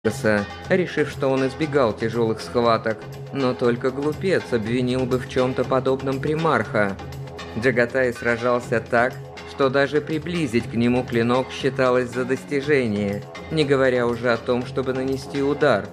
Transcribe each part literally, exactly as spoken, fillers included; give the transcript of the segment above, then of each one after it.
решив, что он избегал тяжелых схваток, но только глупец обвинил бы в чем-то подобном примарха. Джагатай сражался так, что даже приблизить к нему клинок считалось за достижение, не говоря уже о том, чтобы нанести удар.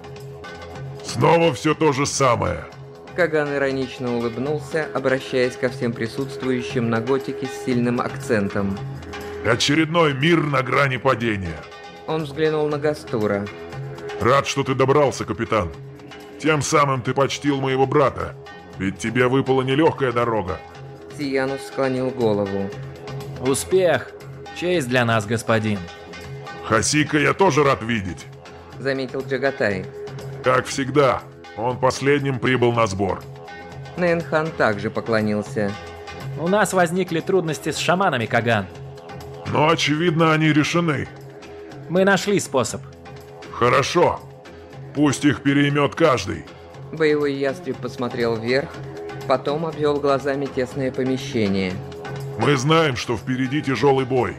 Снова все то же самое. Каган иронично улыбнулся, обращаясь ко всем присутствующим на готике с сильным акцентом. Очередной мир на грани падения. Он взглянул на Гастура. Рад, что ты добрался, капитан. Тем самым ты почтил моего брата, ведь тебе выпала нелегкая дорога. Сиянус склонил голову. Успех! Честь для нас, господин. Хасика я тоже рад видеть, заметил Джагатай. Как всегда, он последним прибыл на сбор. Нэнхан также поклонился. У нас возникли трудности с шаманами, Каган. Но, очевидно, они решены. Мы нашли способ. Хорошо. Пусть их переймет каждый. Боевой ястреб посмотрел вверх, потом обвел глазами тесное помещение. Мы знаем, что впереди тяжелый бой.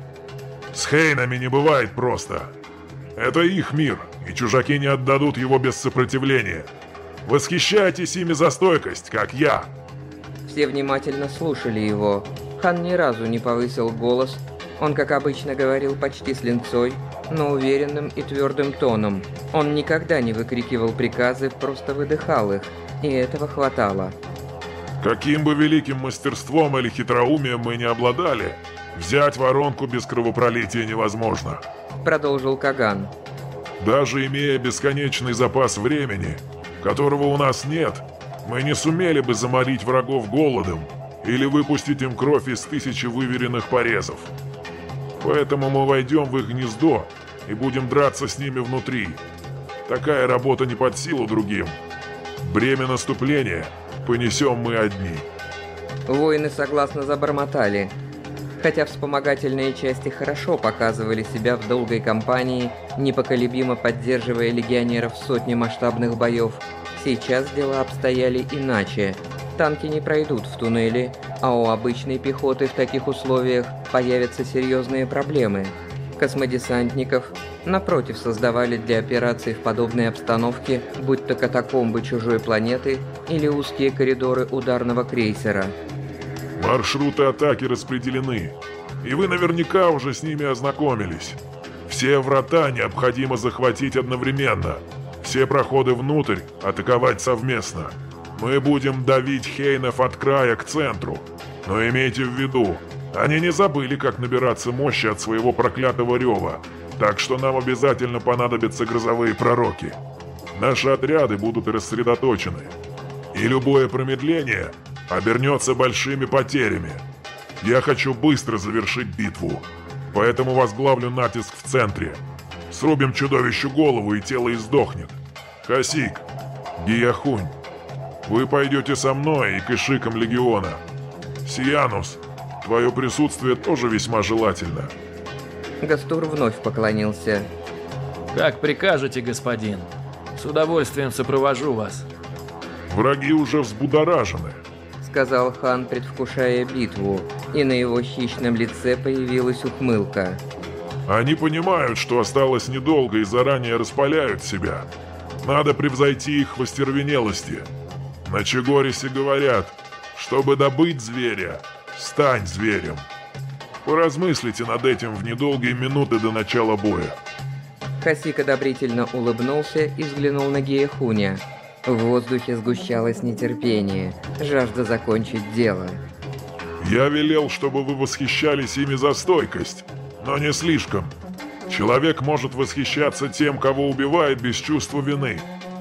С Хейнами не бывает просто. Это их мир, и чужаки не отдадут его без сопротивления. Восхищайтесь ими за стойкость, как я. Все внимательно слушали его. Хан ни разу не повысил голос. Он, как обычно, говорил почти с линцой, но уверенным и твердым тоном. Он никогда не выкрикивал приказы, просто выдыхал их, и этого хватало. Каким бы великим мастерством или хитроумием мы не обладали, взять воронку без кровопролития невозможно. Продолжил Каган. Даже имея бесконечный запас времени, которого у нас нет, мы не сумели бы заморить врагов голодом или выпустить им кровь из тысячи выверенных порезов. Поэтому мы войдем в их гнездо и будем драться с ними внутри. Такая работа не под силу другим. Бремя наступления понесем мы одни. Воины согласно забормотали. Хотя вспомогательные части хорошо показывали себя в долгой кампании, непоколебимо поддерживая легионеров в сотни масштабных боев, сейчас дела обстояли иначе. Танки не пройдут в туннели, а у обычной пехоты в таких условиях появятся серьезные проблемы. Космодесантников, напротив, создавали для операций в подобной обстановке, будь то катакомбы чужой планеты или узкие коридоры ударного крейсера. Маршруты атаки распределены, и вы наверняка уже с ними ознакомились. Все врата необходимо захватить одновременно, все проходы внутрь атаковать совместно. Мы будем давить Хейнов от края к центру, но имейте в виду, они не забыли, как набираться мощи от своего проклятого рева, так что нам обязательно понадобятся грозовые пророки. Наши отряды будут рассредоточены, и любое промедление обернется большими потерями. Я хочу быстро завершить битву, поэтому возглавлю натиск в центре. Срубим чудовищу голову, и тело издохнет. Хасик, Гияхунь, вы пойдете со мной и к ишикам легиона. Сиянус, твое присутствие тоже весьма желательно. Гастур вновь поклонился. Как прикажете, господин. С удовольствием сопровожу вас. Враги уже взбудоражены, сказал хан, предвкушая битву, и на его хищном лице появилась ухмылка. Они понимают, что осталось недолго и заранее распаляют себя. Надо превзойти их в остервенелости. На Чегорисе говорят, чтобы добыть зверя, стань зверем. Поразмыслите над этим в недолгие минуты до начала боя. Хасик одобрительно улыбнулся и взглянул на Гияхуня. В воздухе сгущалось нетерпение, жажда закончить дело. Я велел, чтобы вы восхищались ими за стойкость, но не слишком. Человек может восхищаться тем, кого убивает без чувства вины.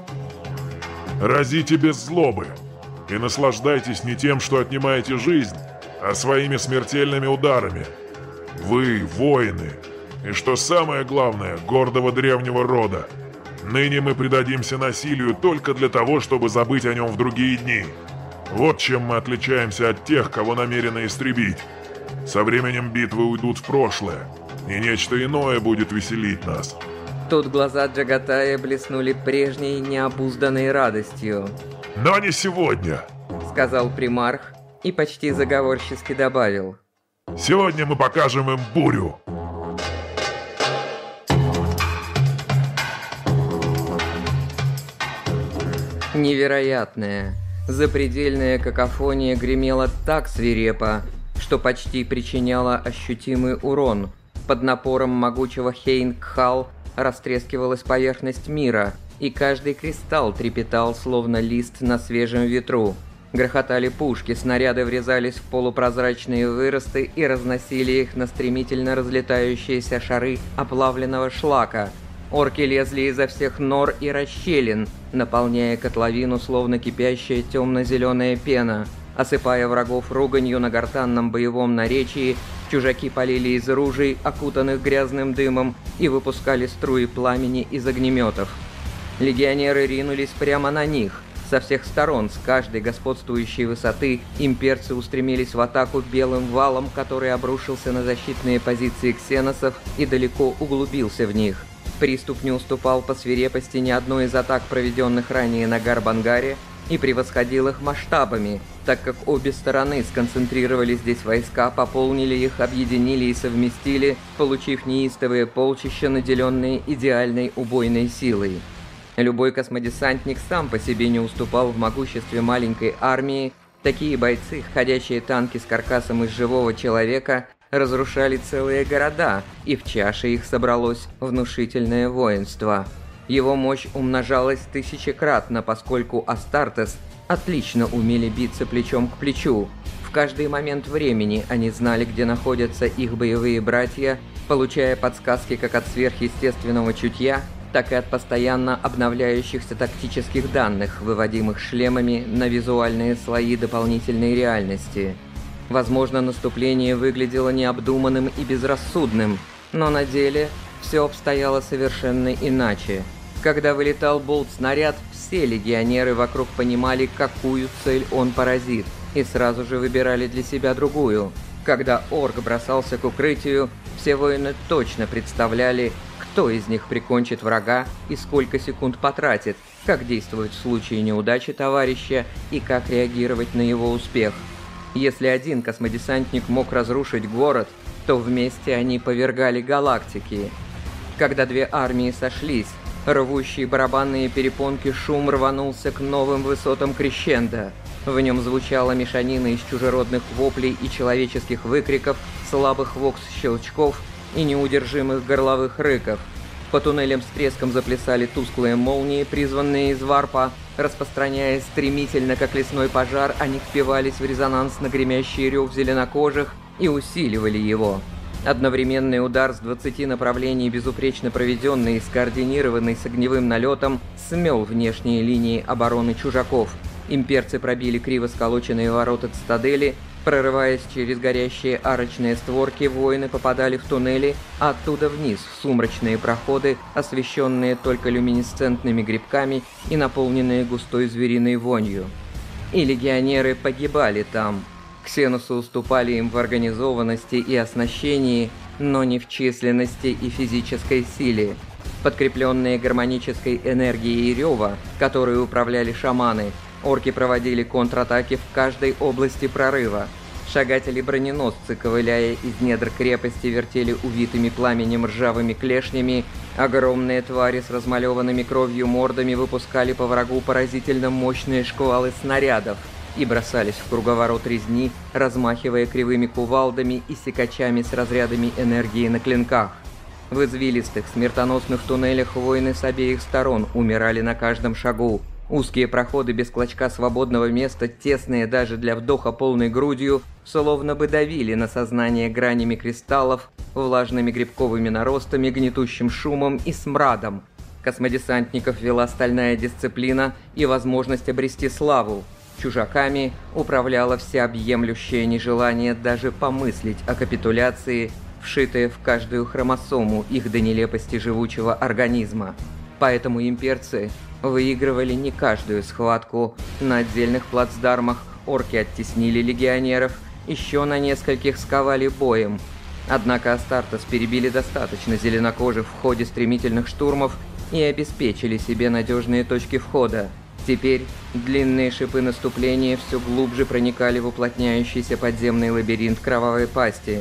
Разите без злобы и наслаждайтесь не тем, что отнимаете жизнь, а своими смертельными ударами. Вы воины, и что самое главное, гордого древнего рода. Ныне мы предадимся насилию только для того, чтобы забыть о нем в другие дни. Вот чем мы отличаемся от тех, кого намерены истребить. Со временем битвы уйдут в прошлое, и нечто иное будет веселить нас. Тут глаза Джагатая блеснули прежней необузданной радостью. «Но не сегодня!» — сказал примарх и почти заговорчески добавил. «Сегодня мы покажем им бурю!» Невероятная, запредельная какофония гремела так свирепо, что почти причиняла ощутимый урон. Под напором могучего Хейн-Кхал растрескивалась поверхность мира, и каждый кристалл трепетал, словно лист на свежем ветру. Грохотали пушки, снаряды врезались в полупрозрачные выросты и разносили их на стремительно разлетающиеся шары оплавленного шлака. Орки лезли изо всех нор и расщелин, наполняя котловину, словно кипящая темно-зеленая пена. Осыпая врагов руганью на гортанном боевом наречии, чужаки полили из ружей, окутанных грязным дымом, и выпускали струи пламени из огнеметов. Легионеры ринулись прямо на них. Со всех сторон, с каждой господствующей высоты, имперцы устремились в атаку белым валом, который обрушился на защитные позиции ксеносов и далеко углубился в них. Приступ не уступал по свирепости ни одной из атак, проведенных ранее на Гарбангаре, и превосходил их масштабами, так как обе стороны сконцентрировали здесь войска, пополнили их, объединили и совместили, получив неистовые полчища, наделенные идеальной убойной силой. Любой космодесантник сам по себе не уступал в могуществе маленькой армии. Такие бойцы, ходячие танки с каркасом из живого человека, разрушали целые города, и в чаше их собралось внушительное воинство. Его мощь умножалась тысячекратно, поскольку Астартес отлично умели биться плечом к плечу. В каждый момент времени они знали, где находятся их боевые братья, получая подсказки как от сверхъестественного чутья, так и от постоянно обновляющихся тактических данных, выводимых шлемами на визуальные слои дополнительной реальности. Возможно, наступление выглядело необдуманным и безрассудным, но на деле все обстояло совершенно иначе. Когда вылетал болт-снаряд, все легионеры вокруг понимали, какую цель он поразит, и сразу же выбирали для себя другую. Когда орк бросался к укрытию, все воины точно представляли, кто из них прикончит врага и сколько секунд потратит, как действовать в случае неудачи товарища и как реагировать на его успех. Если один космодесантник мог разрушить город, то вместе они повергали галактики. Когда две армии сошлись, рвущий барабанные перепонки шум рванулся к новым высотам крещендо. В нем звучала мешанина из чужеродных воплей и человеческих выкриков, слабых вокс-щелчков и неудержимых горловых рыков. По туннелям с треском заплясали тусклые молнии, призванные из варпа. Распространяясь стремительно, как лесной пожар, они впивались в резонансно гремящий рев зеленокожих и усиливали его. Одновременный удар с двадцати направлений, безупречно проведенный и скоординированный с огневым налетом, смел внешние линии обороны чужаков. Имперцы пробили криво сколоченные ворота цитадели. Прорываясь через горящие арочные створки, воины попадали в туннели, а оттуда вниз в сумрачные проходы, освещенные только люминесцентными грибками и наполненные густой звериной вонью. И легионеры погибали там. Ксеносы уступали им в организованности и оснащении, но не в численности и физической силе. Подкрепленные гармонической энергией рева, которой управляли шаманы, орки проводили контратаки в каждой области прорыва. Шагатели-броненосцы, ковыляя из недр крепости, вертели увитыми пламенем ржавыми клешнями. Огромные твари с размалеванными кровью мордами выпускали по врагу поразительно мощные шквалы снарядов и бросались в круговорот резни, размахивая кривыми кувалдами и секачами с разрядами энергии на клинках. В извилистых, смертоносных туннелях воины с обеих сторон умирали на каждом шагу. Узкие проходы без клочка свободного места, тесные даже для вдоха полной грудью, словно бы давили на сознание гранями кристаллов, влажными грибковыми наростами, гнетущим шумом и смрадом. Космодесантников вела стальная дисциплина и возможность обрести славу. Чужаками управляло всеобъемлющее нежелание даже помыслить о капитуляции, вшитое в каждую хромосому их до нелепости живучего организма. Поэтому имперцы выигрывали не каждую схватку. На отдельных плацдармах орки оттеснили легионеров, еще на нескольких сковали боем. Однако Астартес перебили достаточно зеленокожих в ходе стремительных штурмов и обеспечили себе надежные точки входа. Теперь длинные шипы наступления все глубже проникали в уплотняющийся подземный лабиринт кровавой пасти.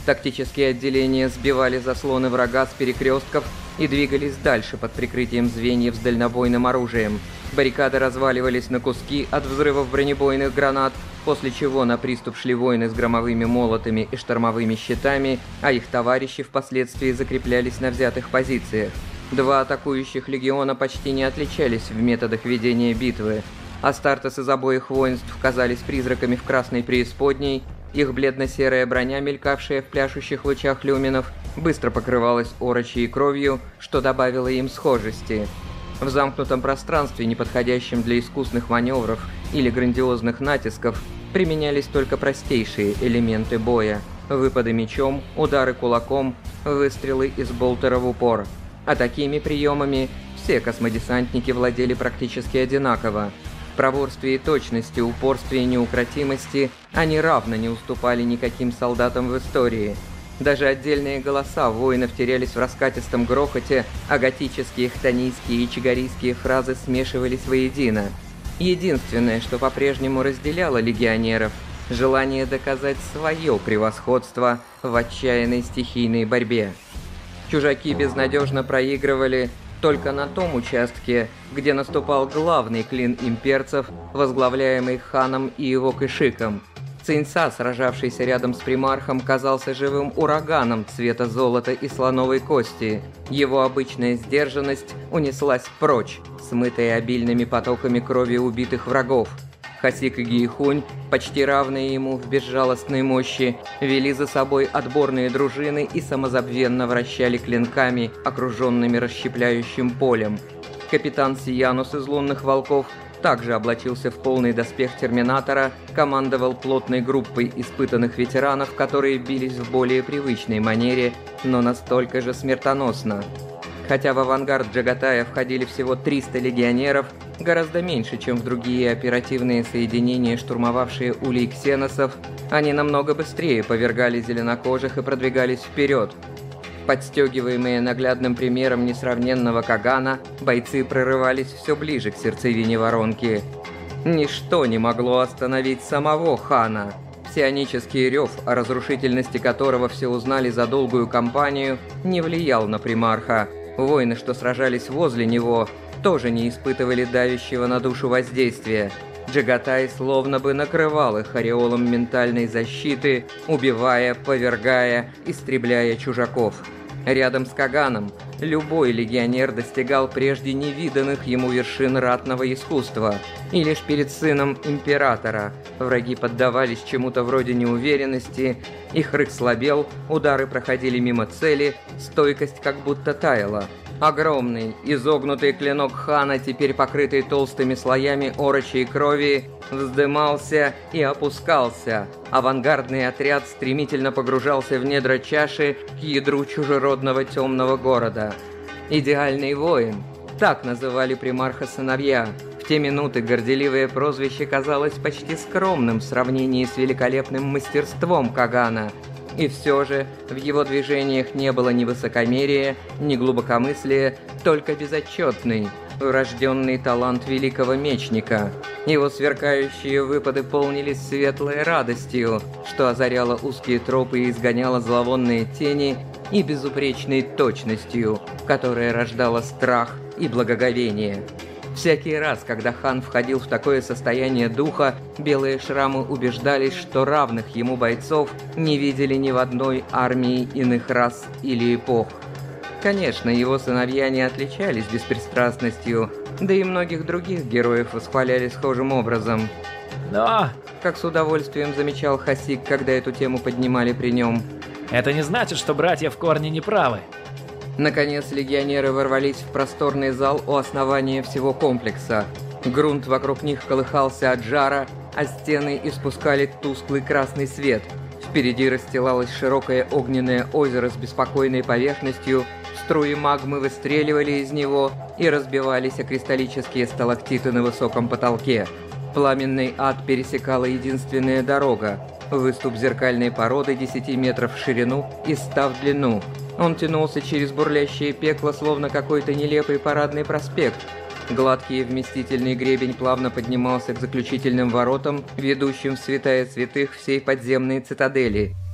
Тактические отделения сбивали заслоны врага с перекрестков и двигались дальше под прикрытием звеньев с дальнобойным оружием. Баррикады разваливались на куски от взрывов бронебойных гранат, после чего на приступ шли воины с громовыми молотами и штормовыми щитами, а их товарищи впоследствии закреплялись на взятых позициях. Два атакующих легиона почти не отличались в методах ведения битвы. Астартес из обоих воинств казались призраками в красной преисподней, их бледно-серая броня, мелькавшая в пляшущих лучах люминов, быстро покрывалась орочьей кровью, что добавило им схожести. В замкнутом пространстве, неподходящем для искусных маневров или грандиозных натисков, применялись только простейшие элементы боя – выпады мечом, удары кулаком, выстрелы из болтера в упор. А такими приемами все космодесантники владели практически одинаково. В проворстве и точности, упорстве и неукротимости они равно не уступали никаким солдатам в истории. Даже отдельные голоса воинов терялись в раскатистом грохоте, а готические, хтонийские и чигарийские фразы смешивались воедино. Единственное, что по-прежнему разделяло легионеров – желание доказать свое превосходство в отчаянной стихийной борьбе. Чужаки безнадежно проигрывали только на том участке, где наступал главный клин имперцев, возглавляемый ханом и его кышиком. Циньса, сражавшийся рядом с примархом, казался живым ураганом цвета золота и слоновой кости. Его обычная сдержанность унеслась прочь, смытая обильными потоками крови убитых врагов. Хасик и Гейхунь, почти равные ему в безжалостной мощи, вели за собой отборные дружины и самозабвенно вращали клинками, окруженными расщепляющим полем. Капитан Сиянус из Лунных Волков также облачился в полный доспех Терминатора, командовал плотной группой испытанных ветеранов, которые бились в более привычной манере, но настолько же смертоносно. Хотя в авангард Джагатая входили всего триста легионеров, гораздо меньше, чем в другие оперативные соединения, штурмовавшие улей ксеносов, они намного быстрее повергали зеленокожих и продвигались вперед. Подстегиваемые наглядным примером несравненного Кагана, бойцы прорывались все ближе к сердцевине воронки. Ничто не могло остановить самого хана. Псионический рев, о разрушительности которого все узнали за долгую кампанию, не влиял на примарха. Воины, что сражались возле него, тоже не испытывали давящего на душу воздействия. Джагатай словно бы накрывал их ореолом ментальной защиты, убивая, повергая, истребляя чужаков. Рядом с Каганом любой легионер достигал прежде невиданных ему вершин ратного искусства. И лишь перед сыном императора враги поддавались чему-то вроде неуверенности, их рык слабел, удары проходили мимо цели, стойкость как будто таяла. Огромный, изогнутый клинок хана, теперь покрытый толстыми слоями орочей крови, вздымался и опускался. Авангардный отряд стремительно погружался в недра чаши к ядру чужеродного темного города. «Идеальный воин» — так называли примарха сыновья. В те минуты горделивое прозвище казалось почти скромным в сравнении с великолепным мастерством Кагана. И все же в его движениях не было ни высокомерия, ни глубокомыслия, только безотчетный, врожденный талант великого мечника. Его сверкающие выпады полнились светлой радостью, что озаряло узкие тропы и изгоняло зловонные тени, и безупречной точностью, которая рождала страх и благоговение. Всякий раз, когда хан входил в такое состояние духа, белые шрамы убеждались, что равных ему бойцов не видели ни в одной армии иных рас или эпох. Конечно, его сыновья не отличались беспристрастностью, да и многих других героев восхваляли схожим образом. Но Как с удовольствием замечал Хасик, когда эту тему поднимали при нем. это не значит, что братья в корне не правы. Наконец, легионеры ворвались в просторный зал у основания всего комплекса. Грунт вокруг них колыхался от жара, а стены испускали тусклый красный свет. Впереди расстилалось широкое огненное озеро с беспокойной поверхностью, струи магмы выстреливали из него и разбивались о кристаллические сталактиты на высоком потолке. Пламенный ад пересекала единственная дорога – выступ зеркальной породы десяти метров в ширину и ста в длину. Он тянулся через бурлящее пекло, словно какой-то нелепый парадный проспект. Гладкий и вместительный гребень плавно поднимался к заключительным воротам, ведущим в святая святых всей подземной цитадели.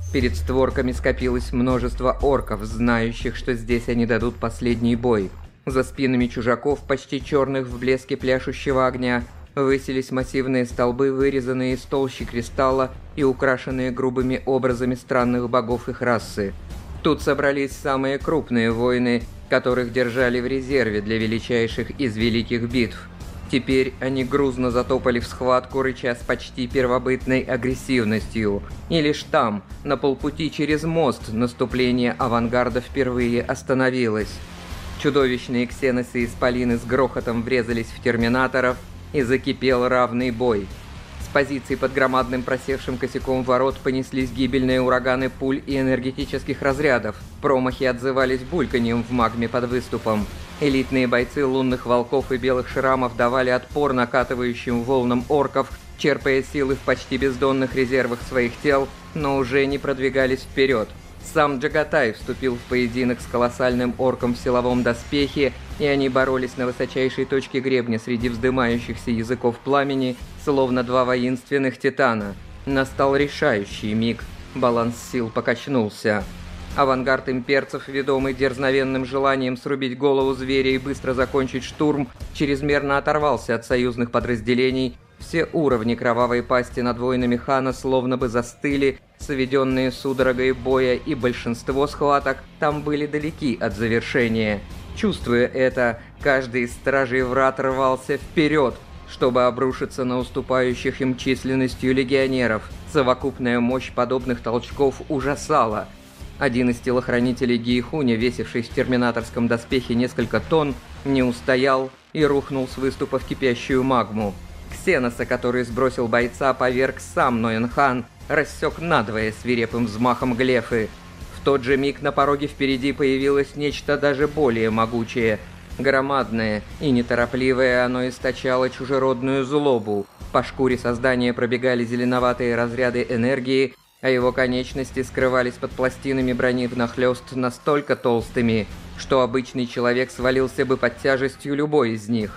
Перед створками скопилось множество орков, знающих, что здесь они дадут последний бой. За спинами чужаков, почти черных в блеске пляшущего огня, высились массивные столбы, вырезанные из толщи кристалла и украшенные грубыми образами странных богов их расы. Тут собрались самые крупные воины, которых держали в резерве для величайших из великих битв. Теперь они грузно затопали в схватку, рыча с почти первобытной агрессивностью. И лишь там, на полпути через мост, наступление авангарда впервые остановилось. Чудовищные ксеносы-исполины с грохотом врезались в терминаторов, и закипел равный бой. С позиций под громадным просевшим косяком ворот понеслись гибельные ураганы пуль и энергетических разрядов. Промахи отзывались бульканьем в магме под выступом. Элитные бойцы лунных волков и белых шрамов давали отпор накатывающим волнам орков, черпая силы в почти бездонных резервах своих тел, но уже не продвигались вперед. Сам Джагатай вступил в поединок с колоссальным орком в силовом доспехе, и они боролись на высочайшей точке гребня среди вздымающихся языков пламени, словно два воинственных титана. Настал решающий миг. Баланс сил покачнулся. Авангард имперцев, ведомый дерзновенным желанием срубить голову зверя и быстро закончить штурм, чрезмерно оторвался от союзных подразделений. Все уровни кровавой пасти над воинами хана словно бы застыли, сведенные судорогой боя, и большинство схваток там были далеки от завершения. Чувствуя это, каждый из стражей врат рвался вперед, чтобы обрушиться на уступающих им численностью легионеров. Совокупная мощь подобных толчков ужасала. Один из телохранителей Гейхуня, весивший в терминаторском доспехе несколько тонн, не устоял и рухнул с выступа в кипящую магму. Ксеноса, который сбросил бойца, поверг сам Ноенхан, рассек надвое свирепым взмахом глефы. В тот же миг на пороге впереди появилось нечто даже более могучее. Громадное и неторопливое, оно источало чужеродную злобу. По шкуре создания пробегали зеленоватые разряды энергии, а его конечности скрывались под пластинами брони внахлёст настолько толстыми, что обычный человек свалился бы под тяжестью любой из них.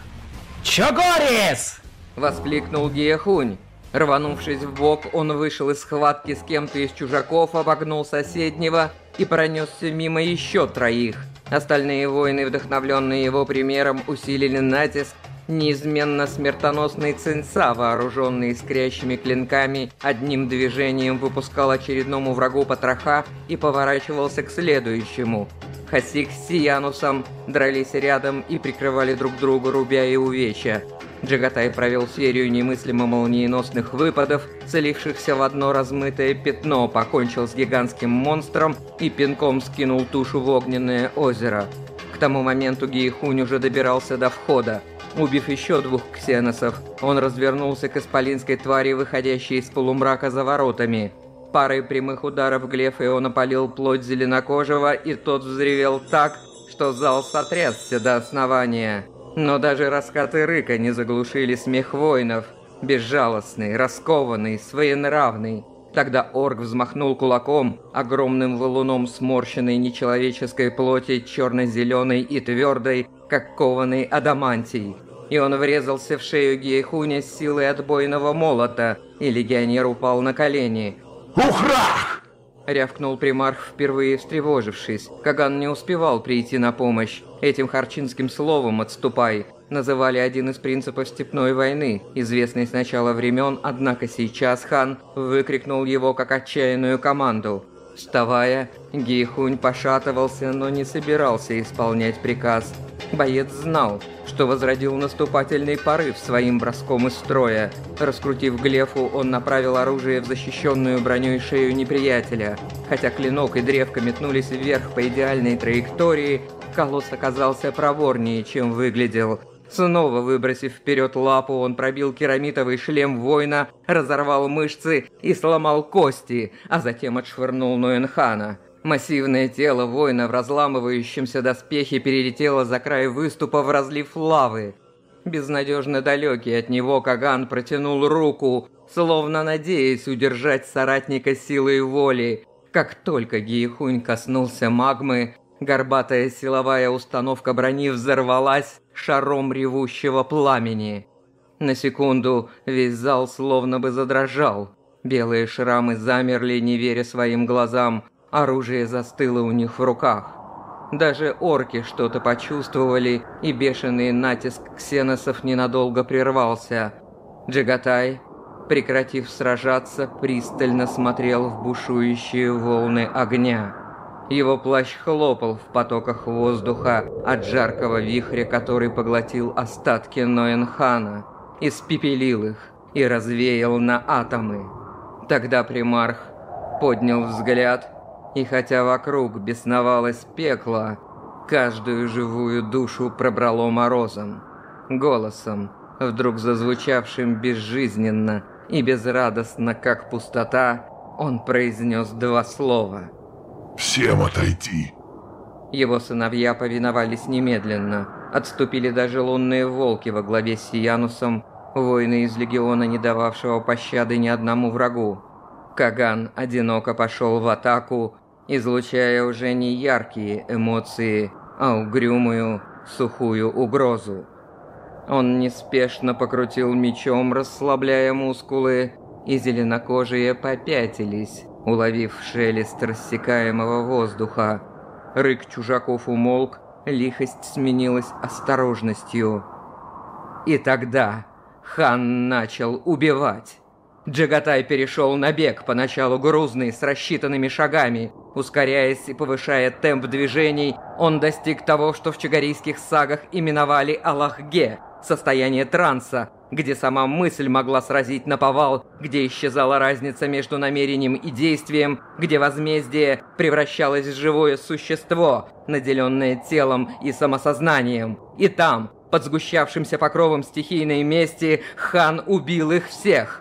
«Чогорис!» — воскликнул Гиехунь. Рванувшись в бок, он вышел из схватки с кем-то из чужаков, обогнул соседнего и пронесся мимо еще троих. Остальные воины, вдохновленные его примером, усилили натиск. Неизменно смертоносный Цинца, вооруженный искрящими клинками, одним движением выпускал очередному врагу потроха и поворачивался к следующему. Хасик с Сиянусом дрались рядом и прикрывали друг друга, рубя и увечья. Джагатай провел серию немыслимо молниеносных выпадов, целившихся в одно размытое пятно, покончил с гигантским монстром и пинком скинул тушу в огненное озеро. К тому моменту Гейхунь уже добирался до входа. Убив еще двух ксеносов, он развернулся к исполинской твари, выходящей из полумрака за воротами. Парой прямых ударов глефы он опалил плоть зеленокожего, и тот взревел так, что зал сотрясся до основания. Но даже раскаты рыка не заглушили смех воинов. Безжалостный, раскованный, своенравный. Тогда орк взмахнул кулаком, огромным валуном сморщенной нечеловеческой плоти, черно-зеленой и твердой, как кованый адамантий. И он врезался в шею Гейхуня с силой отбойного молота, и легионер упал на колени. «Ухрах!» — рявкнул примарх, впервые встревожившись. Каган не успевал прийти на помощь. Этим харчинским словом «отступай» называли один из принципов степной войны, известный с начала времен, однако сейчас хан выкрикнул его как отчаянную команду. Вставая, Гейхунь пошатывался, но не собирался исполнять приказ. Боец знал, что возродил наступательный порыв своим броском из строя. Раскрутив глефу, он направил оружие в защищенную броней шею неприятеля. Хотя клинок и древко метнулись вверх по идеальной траектории, колосс оказался проворнее, чем выглядел. Снова выбросив вперед лапу, он пробил керамитовый шлем воина, разорвал мышцы и сломал кости, а затем отшвырнул Ноенхана. Массивное тело воина в разламывающемся доспехе перелетело за край выступа в разлив лавы. Безнадежно далекий от него Каган протянул руку, словно надеясь удержать соратника силой воли. Как только Гейхунь коснулся магмы, горбатая силовая установка брони взорвалась шаром ревущего пламени. На секунду весь зал словно бы задрожал. Белые шрамы замерли, не веря своим глазам, оружие застыло у них в руках. Даже орки что-то почувствовали, и бешеный натиск ксеносов ненадолго прервался. Джагатай, прекратив сражаться, пристально смотрел в бушующие волны огня. Его плащ хлопал в потоках воздуха от жаркого вихря, который поглотил остатки Ноенхана, испепелил их и развеял на атомы. Тогда примарх поднял взгляд, и хотя вокруг бесновалось пекло, каждую живую душу пробрало морозом, голосом, вдруг зазвучавшим безжизненно и безрадостно, как пустота, он произнес два слова. «Всем отойти!» Его сыновья повиновались немедленно. Отступили даже лунные волки во главе с Сиянусом, воины из легиона, не дававшего пощады ни одному врагу. Каган одиноко пошел в атаку, излучая уже не яркие эмоции, а угрюмую, сухую угрозу. Он неспешно покрутил мечом, расслабляя мускулы, и зеленокожие попятились, уловив шелест рассекаемого воздуха. Рык чужаков умолк, лихость сменилась осторожностью. И тогда хан начал убивать. Джагатай перешел на бег, поначалу грузный, с рассчитанными шагами. Ускоряясь и повышая темп движений, он достиг того, что в чагарийских сагах именовали Аллахге – состояние транса, где сама мысль могла сразить наповал, где исчезала разница между намерением и действием, где возмездие превращалось в живое существо, наделенное телом и самосознанием. И там, под сгущавшимся покровом стихийной мести, хан убил их всех.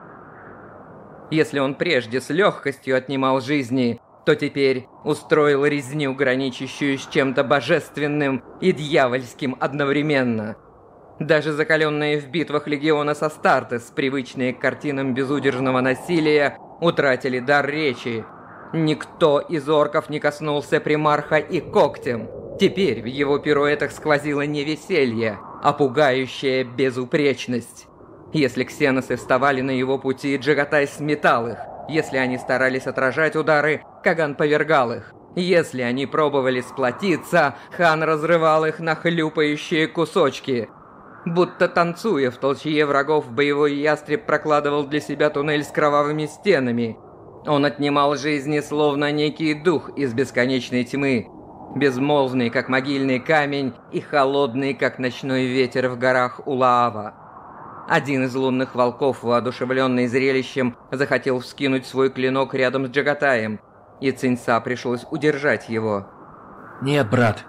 Если он прежде с легкостью отнимал жизни, то теперь устроил резню, граничащую с чем-то божественным и дьявольским одновременно. Даже закаленные в битвах легиона Астартес, привычные к картинам безудержного насилия, утратили дар речи. Никто из орков не коснулся примарха и когтем. Теперь в его пируэтах сквозило не веселье, а пугающая безупречность. Если ксеносы вставали на его пути, Джагатай сметал их. Если они старались отражать удары, Каган повергал их. Если они пробовали сплотиться, хан разрывал их на хлюпающие кусочки. Будто танцуя в толчье врагов, боевой ястреб прокладывал для себя туннель с кровавыми стенами. Он отнимал жизни, словно некий дух из бесконечной тьмы, безмолвный, как могильный камень, и холодный, как ночной ветер в горах Улаава. Один из лунных волков, воодушевленный зрелищем, захотел вскинуть свой клинок рядом с Джагатаем, и Циньса пришлось удержать его. «Нет, брат,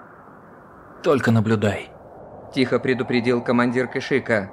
только наблюдай», — тихо предупредил командир Кишика.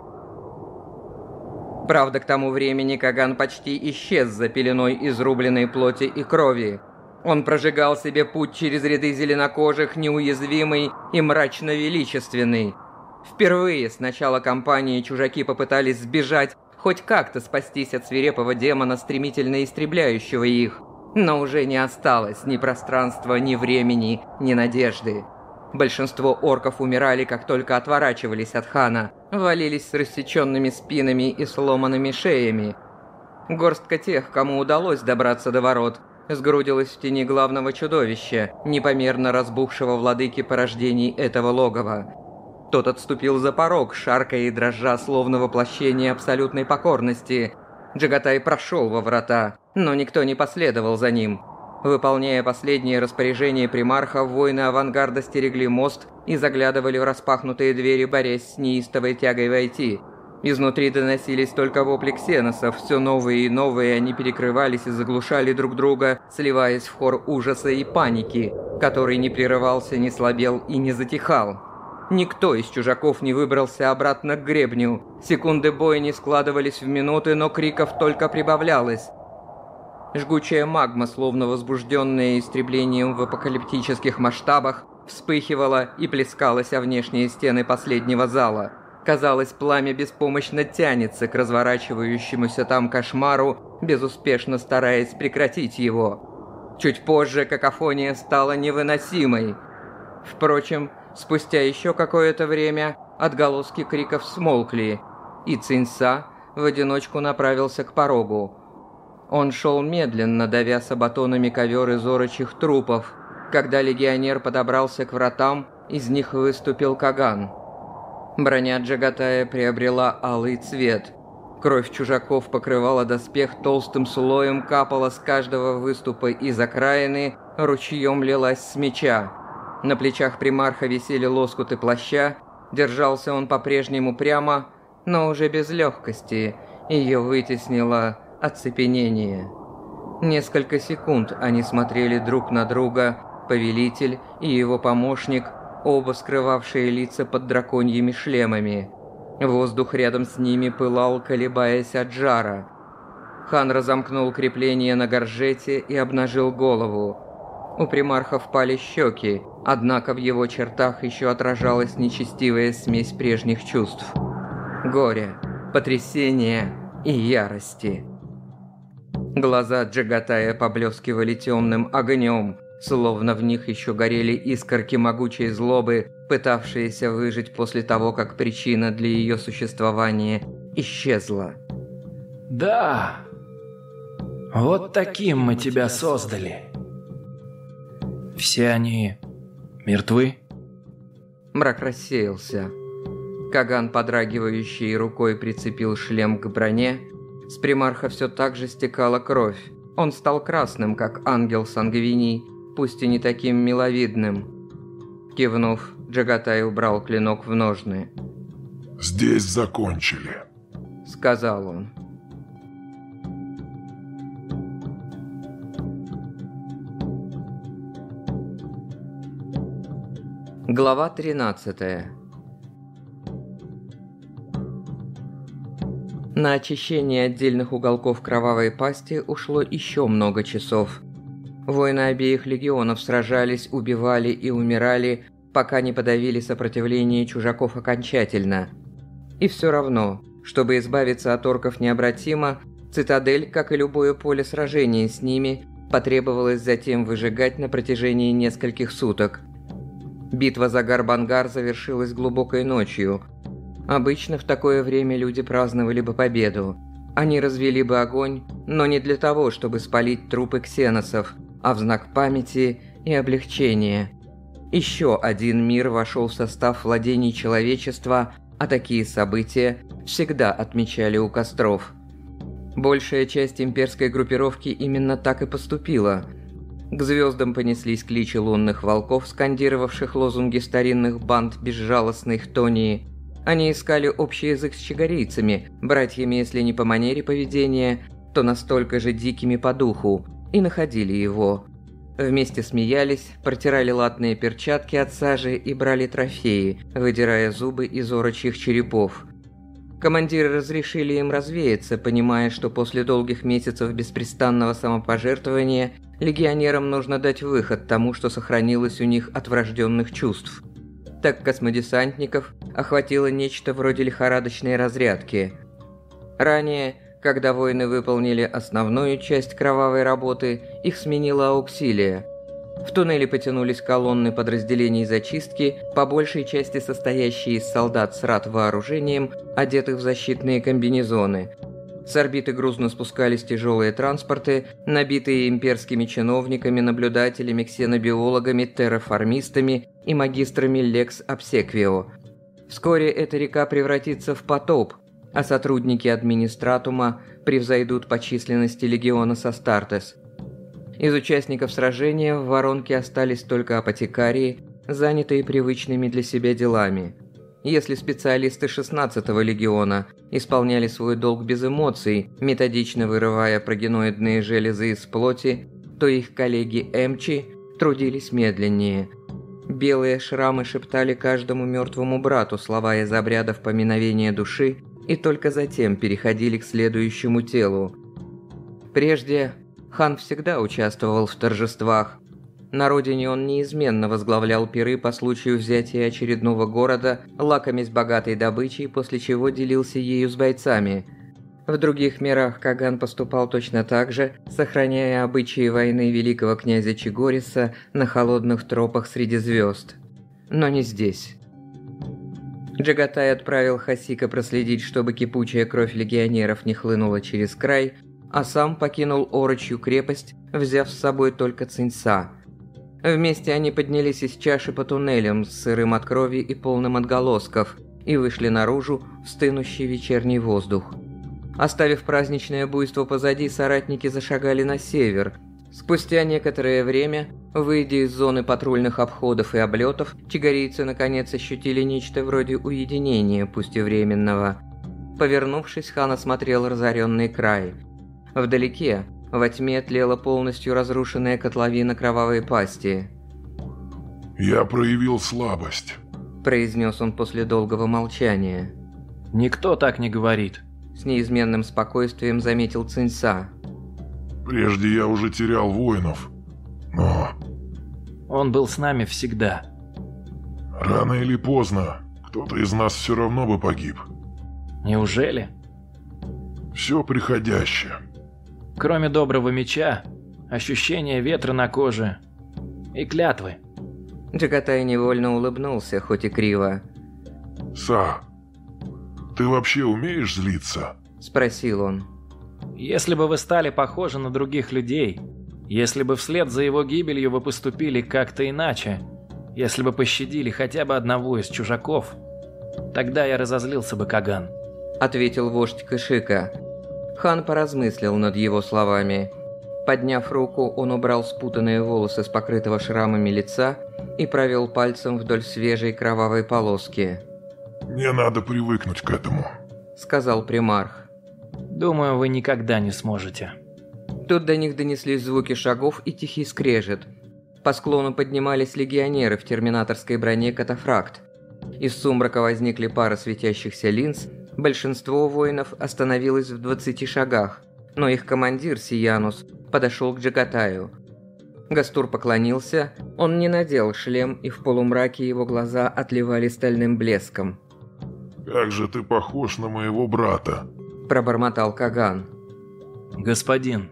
Правда, к тому времени Каган почти исчез за пеленой изрубленной плоти и крови. Он прожигал себе путь через ряды зеленокожих, неуязвимый и мрачно величественный. Впервые с начала кампании чужаки попытались сбежать, хоть как-то спастись от свирепого демона, стремительно истребляющего их. Но уже не осталось ни пространства, ни времени, ни надежды. Большинство орков умирали, как только отворачивались от хана, валились с рассеченными спинами и сломанными шеями. Горстка тех, кому удалось добраться до ворот, сгрудилась в тени главного чудовища, непомерно разбухшего владыки порождений этого логова. Тот отступил за порог, шаркая и дрожа, словно воплощение абсолютной покорности. Джагатай прошел во врата, но никто не последовал за ним. Выполняя последние распоряжения примарха, воины авангарда стерегли мост и заглядывали в распахнутые двери, борясь с неистовой тягой войти. Изнутри доносились только вопли ксеносов, все новые и новые они перекрывались и заглушали друг друга, сливаясь в хор ужаса и паники, который не прерывался, не слабел и не затихал. Никто из чужаков не выбрался обратно к гребню. Секунды боя не складывались в минуты, но криков только прибавлялось. Жгучая магма, словно возбужденная истреблением в апокалиптических масштабах, вспыхивала и плескалась о внешние стены последнего зала. Казалось, пламя беспомощно тянется к разворачивающемуся там кошмару, безуспешно стараясь прекратить его. Чуть позже какофония стала невыносимой. Впрочем, спустя еще какое-то время отголоски криков смолкли, и Циньса в одиночку направился к порогу. Он шел медленно, давя сабатонами ковер из орочих трупов. Когда легионер подобрался к вратам, из них выступил Каган. Броня Джагатая приобрела алый цвет. Кровь чужаков покрывала доспех толстым слоем, капала с каждого выступа из окраины, ручьем лилась с меча. На плечах примарха висели лоскуты плаща, держался он по-прежнему прямо, но уже без легкости, ее вытеснило оцепенение. Несколько секунд они смотрели друг на друга, повелитель и его помощник, оба скрывавшие лица под драконьими шлемами. Воздух рядом с ними пылал, колебаясь от жара. Хан разомкнул крепление на горжете и обнажил голову. У примарха впали щеки, однако в его чертах еще отражалась нечестивая смесь прежних чувств. Горя, потрясения и ярости. Глаза Джагатая поблескивали темным огнем, словно в них еще горели искорки могучей злобы, пытавшиеся выжить после того, как причина для ее существования исчезла. Да, вот таким мы тебя создали. Все они мертвы? Мрак рассеялся. Каган, подрагивающей рукой, прицепил шлем к броне. С примарха все так же стекала кровь. Он стал красным, как ангел Сангвини, пусть и не таким миловидным. Кивнув, Джагатай убрал клинок в ножны. «Здесь закончили», — сказал он. Глава тринадцатая. На очищение отдельных уголков кровавой пасти ушло еще много часов. Воины обеих легионов сражались, убивали и умирали, пока не подавили сопротивление чужаков окончательно. И все равно, чтобы избавиться от орков необратимо, цитадель, как и любое поле сражения с ними, потребовалось затем выжигать на протяжении нескольких суток. Битва за Гарбангар завершилась глубокой ночью. Обычно в такое время люди праздновали бы победу. Они развели бы огонь, но не для того, чтобы спалить трупы ксеносов, а в знак памяти и облегчения. Еще один мир вошел в состав владений человечества, а такие события всегда отмечали у костров. Большая часть имперской группировки именно так и поступила. К звездам понеслись кличи лунных волков, скандировавших лозунги старинных банд безжалостной Хтонии. Они искали общий язык с чигарийцами, братьями, если не по манере поведения, то настолько же дикими по духу, и находили его. Вместе смеялись, протирали латные перчатки от сажи и брали трофеи, выдирая зубы из орочих черепов. Командиры разрешили им развеяться, понимая, что после долгих месяцев беспрестанного самопожертвования легионерам нужно дать выход тому, что сохранилось у них от врожденных чувств. Так космодесантников охватило нечто вроде лихорадочной разрядки. Ранее, когда воины выполнили основную часть кровавой работы, их сменила ауксилия. В туннеле потянулись колонны подразделений зачистки, по большей части состоящие из солдат с рат-вооружением, одетых в защитные комбинезоны. С орбиты грузно спускались тяжелые транспорты, набитые имперскими чиновниками, наблюдателями, ксенобиологами, терраформистами и магистрами Лекс Обсеквио. Вскоре эта река превратится в потоп, а сотрудники администратума превзойдут по численности легиона Састартес. Из участников сражения в воронке остались только апотекарии, занятые привычными для себя делами. Если специалисты шестнадцатого легиона исполняли свой долг без эмоций, методично вырывая прогеноидные железы из плоти, то их коллеги Эмчи трудились медленнее. Белые шрамы шептали каждому мертвому брату слова из обрядов поминовения души и только затем переходили к следующему телу. Прежде хан всегда участвовал в торжествах. На родине он неизменно возглавлял пиры по случаю взятия очередного города, лакомясь богатой добычей, после чего делился ею с бойцами. В других мирах Каган поступал точно так же, сохраняя обычаи войны великого князя Чигориса на холодных тропах среди звезд. Но не здесь. Джагатай отправил Хасика проследить, чтобы кипучая кровь легионеров не хлынула через край, а сам покинул Орочью крепость, взяв с собой только Циньса. Вместе они поднялись из чаши по туннелям с сырым от крови и полным отголосков и вышли наружу в стынущий вечерний воздух. Оставив праздничное буйство позади, соратники зашагали на север. Спустя некоторое время, выйдя из зоны патрульных обходов и облетов, чигарийцы наконец ощутили нечто вроде уединения, пусть и временного. Повернувшись, хан осмотрел разоренный край. Вдалеке, во тьме, тлела полностью разрушенная котловина кровавой пасти. «Я проявил слабость», – произнес он после долгого молчания. «Никто так не говорит», – с неизменным спокойствием заметил Циньса. «Прежде я уже терял воинов, но...» «Он был с нами всегда». «Рано или поздно кто-то из нас все равно бы погиб». «Неужели?» «Все приходящее». Кроме доброго меча, ощущения ветра на коже и клятвы. Джагатай невольно улыбнулся, хоть и криво. «Са, ты вообще умеешь злиться?» – спросил он. «Если бы вы стали похожи на других людей, если бы вслед за его гибелью вы поступили как-то иначе, если бы пощадили хотя бы одного из чужаков, тогда я разозлился бы, Каган», – ответил вождь Кышика. Хан поразмыслил над его словами. Подняв руку, он убрал спутанные волосы с покрытого шрамами лица и провел пальцем вдоль свежей кровавой полоски. «Мне надо привыкнуть к этому», – сказал примарх. «Думаю, вы никогда не сможете». Тут до них донеслись звуки шагов и тихий скрежет. По склону поднимались легионеры в терминаторской броне «Катафракт». Из сумрака возникли пара светящихся линз. Большинство воинов остановилось в двадцати шагах, но их командир Сиянус подошел к Джагатаю. Гастур поклонился, он не надел шлем, и в полумраке его глаза отливали стальным блеском. «Как же ты похож на моего брата», – пробормотал Каган. «Господин,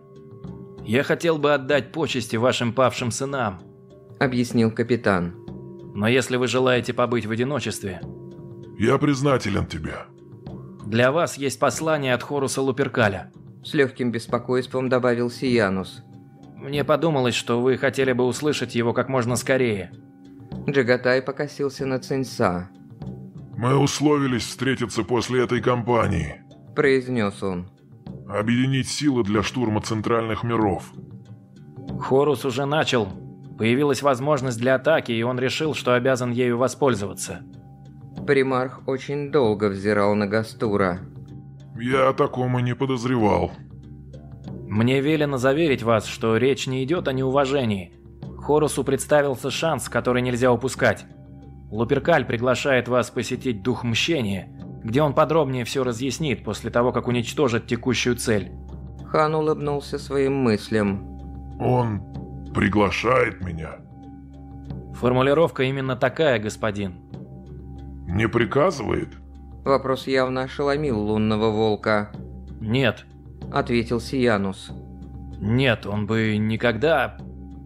я хотел бы отдать почести вашим павшим сынам», – объяснил капитан. «Но если вы желаете побыть в одиночестве...» «Я признателен тебе». «Для вас есть послание от Хоруса Луперкаля», – с легким беспокойством добавил Сиянус. «Мне подумалось, что вы хотели бы услышать его как можно скорее». Джагатай покосился на Циньса. «Мы условились встретиться после этой кампании», – произнес он. «Объединить силы для штурма центральных миров». «Хорус уже начал. Появилась возможность для атаки, и он решил, что обязан ею воспользоваться». Примарх очень долго взирал на Гастура. «Я о таком и не подозревал». «Мне велено заверить вас, что речь не идет о неуважении. Хорусу представился шанс, который нельзя упускать. Луперкаль приглашает вас посетить Дух Мщения, где он подробнее все разъяснит после того, как уничтожит текущую цель». Хан улыбнулся своим мыслям. «Он приглашает меня?» «Формулировка именно такая, господин». «Не приказывает?» Вопрос явно ошеломил лунного волка. «Нет», – ответил Сиянус. «Нет, он бы никогда...»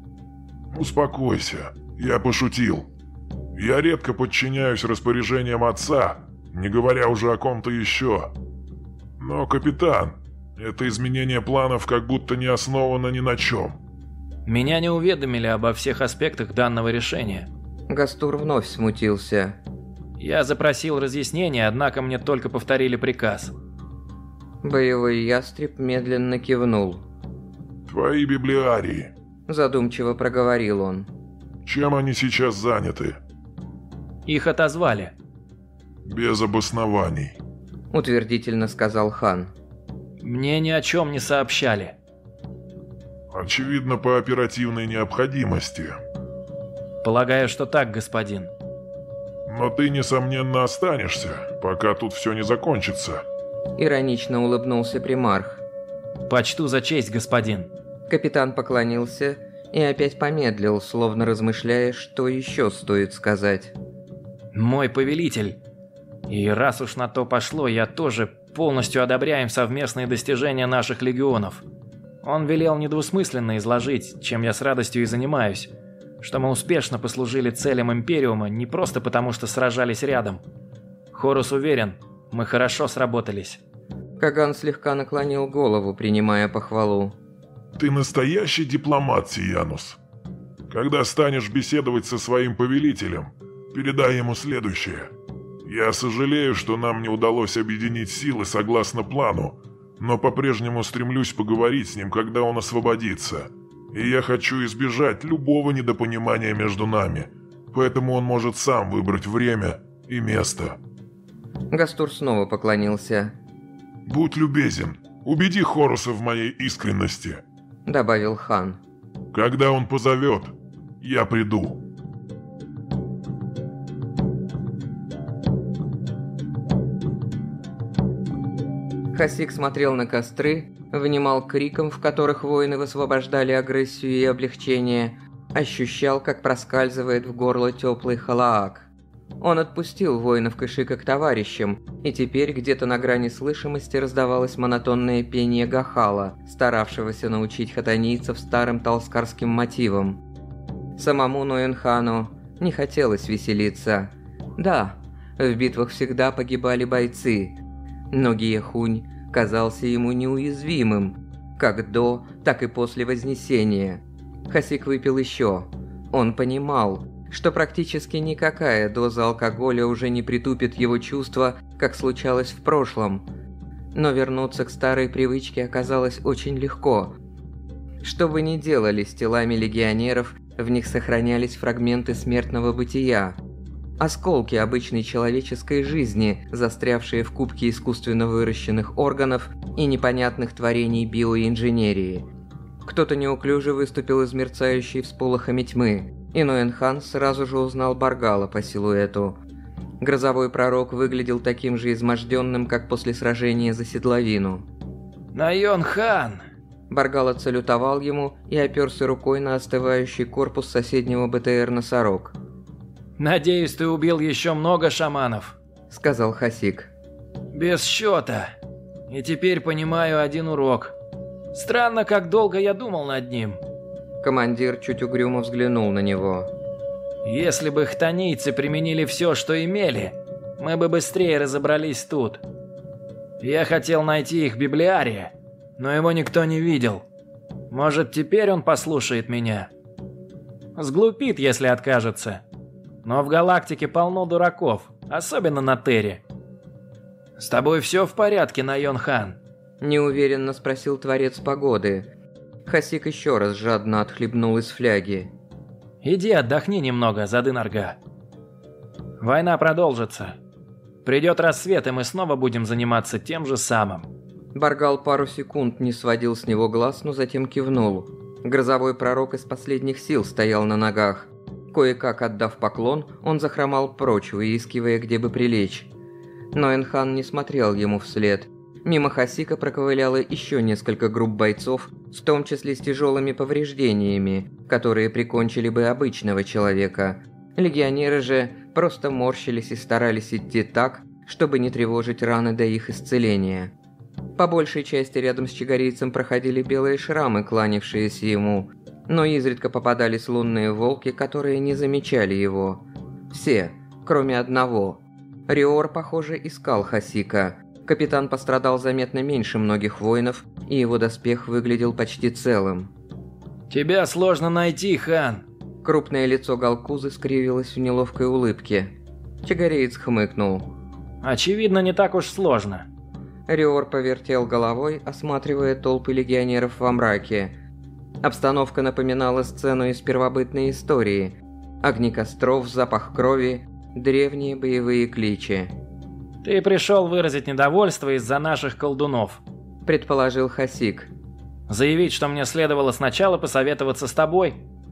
«Успокойся, я пошутил. Я редко подчиняюсь распоряжениям отца, не говоря уже о ком-то еще. Но, капитан, это изменение планов как будто не основано ни на чем». «Меня не уведомили обо всех аспектах данного решения». Гастур вновь смутился. «Я запросил разъяснения, однако мне только повторили приказ». Боевой ястреб медленно кивнул. «Твои библиарии», – задумчиво проговорил он. «Чем они сейчас заняты?» «Их отозвали». «Без обоснований», – утвердительно сказал хан. «Мне ни о чем не сообщали». «Очевидно, по оперативной необходимости». «Полагаю, что так, господин». «Но ты, несомненно, останешься, пока тут все не закончится». Иронично улыбнулся примарх. «Почту за честь, господин». Капитан поклонился и опять помедлил, словно размышляя, что еще стоит сказать. «Мой повелитель, и раз уж на то пошло, я тоже полностью одобряем совместные достижения наших легионов. Он велел недвусмысленно изложить, чем я с радостью и занимаюсь, что мы успешно послужили целям Империума не просто потому, что сражались рядом. Хорус уверен, мы хорошо сработались». Каган слегка наклонил голову, принимая похвалу. Ты настоящий дипломат, Сиянус. Когда станешь беседовать со своим повелителем, передай ему следующее. Я сожалею, что нам не удалось объединить силы согласно плану, но по-прежнему стремлюсь поговорить с ним, когда он освободится. И я хочу избежать любого недопонимания между нами, поэтому он может сам выбрать время и место. Гастур снова поклонился. «Будь любезен, убеди Хоруса в моей искренности», — добавил хан. «Когда он позовет, я приду». Хасик смотрел на костры, внимал криком, в которых воины высвобождали агрессию и облегчение, ощущал, как проскальзывает в горло теплый халаак. Он отпустил воинов Кышика к товарищам, и теперь где-то на грани слышимости раздавалось монотонное пение Гахала, старавшегося научить хатанийцев старым талскарским мотивам. Самому Ноенхану не хотелось веселиться. Да, в битвах всегда погибали бойцы, но Гиехунь казался ему неуязвимым, как до, так и после Вознесения. Хасик выпил еще. Он понимал, что практически никакая доза алкоголя уже не притупит его чувства, как случалось в прошлом. Но вернуться к старой привычке оказалось очень легко. Что бы ни делали с телами легионеров, в них сохранялись фрагменты смертного бытия. Осколки обычной человеческой жизни, застрявшие в кубке искусственно выращенных органов и непонятных творений биоинженерии. Кто-то неуклюже выступил из мерцающей всполохами тьмы, и Ноенхан сразу же узнал Баргала по силуэту. Грозовой пророк выглядел таким же изможденным, как после сражения за седловину. «Ноенхан!» Баргал отсалютовал ему и оперся рукой на остывающий корпус соседнего БТР «Носорог». «Надеюсь, ты убил еще много шаманов», — сказал Хасик. «Без счета. И теперь понимаю один урок. Странно, как долго я думал над ним». Командир чуть угрюмо взглянул на него. «Если бы хтонийцы применили все, что имели, мы бы быстрее разобрались тут. Я хотел найти их библиария, но его никто не видел. Может, теперь он послушает меня? Сглупит, если откажется. Но в галактике полно дураков, особенно на Терре. С тобой все в порядке, Ноенхан?» Неуверенно спросил Творец Погоды. Хасик еще раз жадно отхлебнул из фляги. «Иди отдохни немного, Задынарга. Война продолжится. Придет рассвет, и мы снова будем заниматься тем же самым». Баргал пару секунд не сводил с него глаз, но затем кивнул. Грозовой пророк из последних сил стоял на ногах. Кое-как отдав поклон, он захромал прочь, выискивая, где бы прилечь. Ноенхан не смотрел ему вслед. Мимо Хасика проковыляло еще несколько групп бойцов, в том числе с тяжелыми повреждениями, которые прикончили бы обычного человека. Легионеры же просто морщились и старались идти так, чтобы не тревожить раны до их исцеления. По большей части рядом с чигарийцем проходили белые шрамы, кланявшиеся ему, но изредка попадались лунные волки, которые не замечали его. Все, кроме одного. Риор, похоже, искал Хасика. Капитан пострадал заметно меньше многих воинов, и его доспех выглядел почти целым. «Тебя сложно найти, хан!» Крупное лицо Галкузы скривилось в неловкой улыбке. Чигареец хмыкнул. «Очевидно, не так уж сложно». Риор повертел головой, осматривая толпы легионеров во мраке. Обстановка напоминала сцену из первобытной истории. Огни костров, запах крови, древние боевые кличи. «Ты пришел выразить недовольство из-за наших колдунов», — предположил Хасик. «Заявить, что мне следовало сначала посоветоваться с тобой?»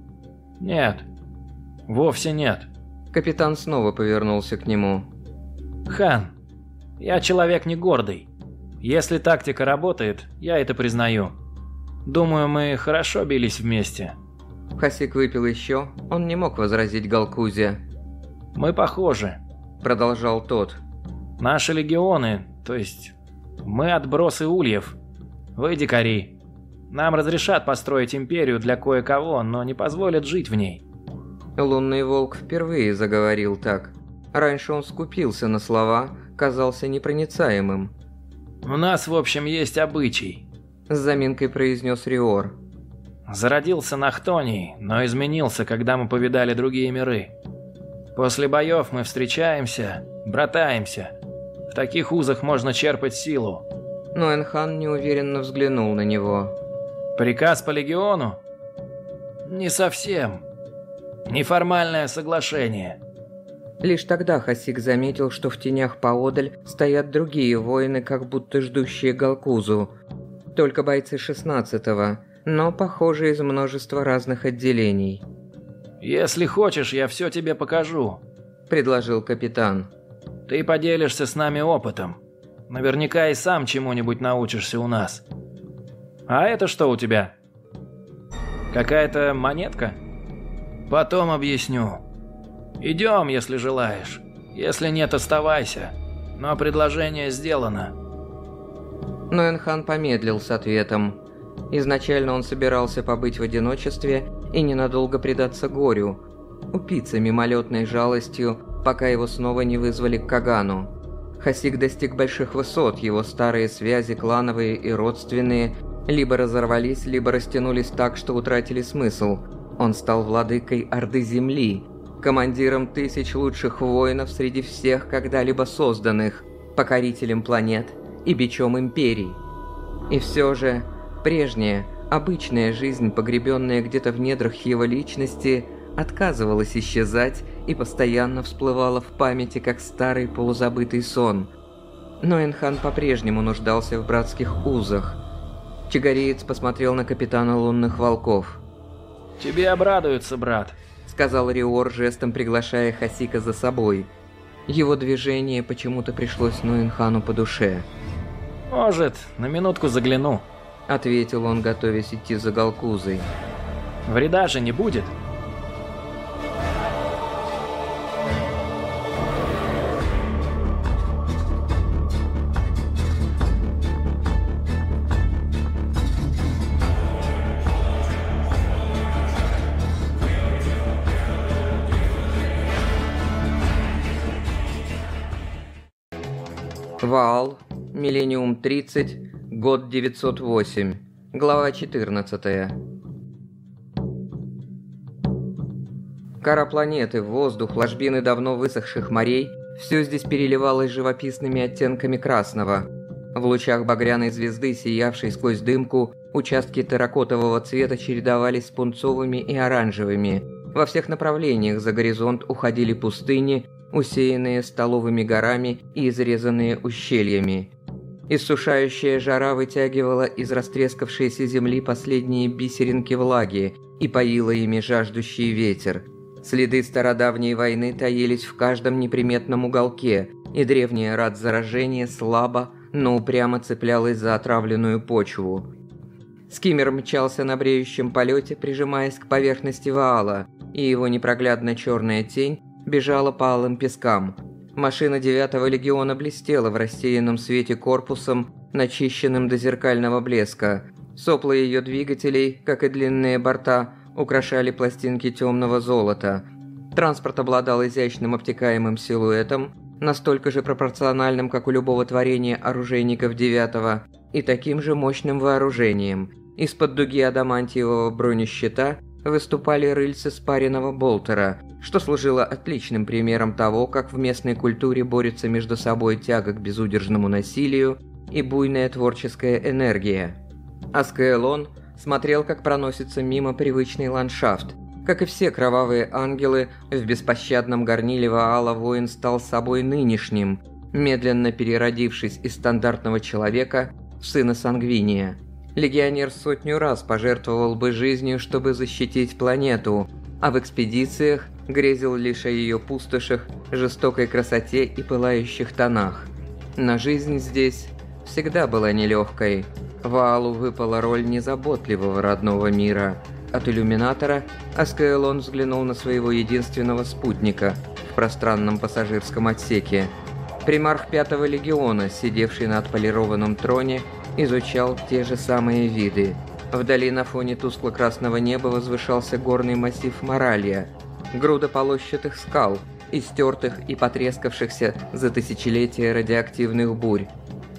«Нет. Вовсе нет». Капитан снова повернулся к нему. «Хан, я человек не гордый. Если тактика работает, я это признаю. Думаю, мы хорошо бились вместе». Хасик выпил еще, он не мог возразить Галкузе. «Мы похожи», — продолжал тот. «Наши легионы, то есть мы отбросы ульев. Вы дикари. Нам разрешат построить империю для кое-кого, но не позволят жить в ней». Лунный волк впервые заговорил так. Раньше он скупился на слова, казался непроницаемым. У нас, в общем, есть обычай. С заминкой произнес Риор. Зародился на Хтонии, но изменился, когда мы повидали другие миры. После боев мы встречаемся, братаемся. В таких узах можно черпать силу. Но Энхан неуверенно взглянул на него. Приказ по легиону? Не совсем. Неформальное соглашение. Лишь тогда Хасик заметил, что в тенях поодаль стоят другие воины, как будто ждущие Галкузу. Только бойцы шестнадцатого, но, похоже, из множества разных отделений. «Если хочешь, я все тебе покажу», – предложил капитан. «Ты поделишься с нами опытом. Наверняка и сам чему-нибудь научишься у нас. А это что у тебя? Какая-то монетка? Потом объясню. Идем, если желаешь. Если нет, оставайся. Но предложение сделано». Но Энхан помедлил с ответом. Изначально он собирался побыть в одиночестве и ненадолго предаться горю, упиться мимолетной жалостью, пока его снова не вызвали к Кагану. Хасик достиг больших высот, его старые связи, клановые и родственные, либо разорвались, либо растянулись так, что утратили смысл. Он стал владыкой Орды Земли, командиром тысяч лучших воинов среди всех когда-либо созданных, покорителем планет и бичом империй. И все же, прежняя, обычная жизнь, погребенная где-то в недрах его личности, отказывалась исчезать и постоянно всплывала в памяти, как старый полузабытый сон. Но Энхан по-прежнему нуждался в братских узах. Чагариец посмотрел на капитана лунных волков. «Тебе обрадуются, брат», — сказал Риор, жестом приглашая Хасика за собой. Его движение почему-то пришлось Нуэнхану по душе. «Может, на минутку загляну», — ответил он, готовясь идти за Галкузой. «Вреда же не будет». Ваал, Миллениум тридцать, год девятьсот восемь, глава четырнадцатая. Кора планеты, воздух, ложбины давно высохших морей – все здесь переливалось живописными оттенками красного. В лучах багряной звезды, сиявшей сквозь дымку, участки терракотового цвета чередовались с пунцовыми и оранжевыми. Во всех направлениях за горизонт уходили пустыни, усеянные столовыми горами и изрезанные ущельями. Иссушающая жара вытягивала из растрескавшейся земли последние бисеринки влаги и поила ими жаждущий ветер. Следы стародавней войны таились в каждом неприметном уголке, и древняя рад заражения слабо, но упрямо цеплялась за отравленную почву. Скиммер мчался на бреющем полете, прижимаясь к поверхности Ваала, и его непроглядно черная тень бежала по алым пескам. Машина девятого легиона блестела в рассеянном свете корпусом, начищенным до зеркального блеска. Сопла ее двигателей, как и длинные борта, украшали пластинки темного золота. Транспорт обладал изящным обтекаемым силуэтом, настолько же пропорциональным, как у любого творения оружейников девятого, и таким же мощным вооружением. Из-под дуги адамантиевого бронещита выступали рыльца спаренного болтера, что служило отличным примером того, как в местной культуре борются между собой тяга к безудержному насилию и буйная творческая энергия. Аскаэлон смотрел, как проносится мимо привычный ландшафт. Как и все кровавые ангелы, в беспощадном горниле Ваала воин стал собой нынешним, медленно переродившись из стандартного человека в сына Сангвиния. Легионер сотню раз пожертвовал бы жизнью, чтобы защитить планету, а в экспедициях грезил лишь о ее пустошах, жестокой красоте и пылающих тонах. Но жизнь здесь всегда была нелегкой. Ваалу выпала роль незаботливого родного мира. От иллюминатора Аскаэлон взглянул на своего единственного спутника в пространном пассажирском отсеке. Примарх пятого легиона, сидевший на отполированном троне, изучал те же самые виды. Вдали на фоне тускло-красного неба возвышался горный массив Моралья, груда полощатых скал, истертых и потрескавшихся за тысячелетия радиоактивных бурь.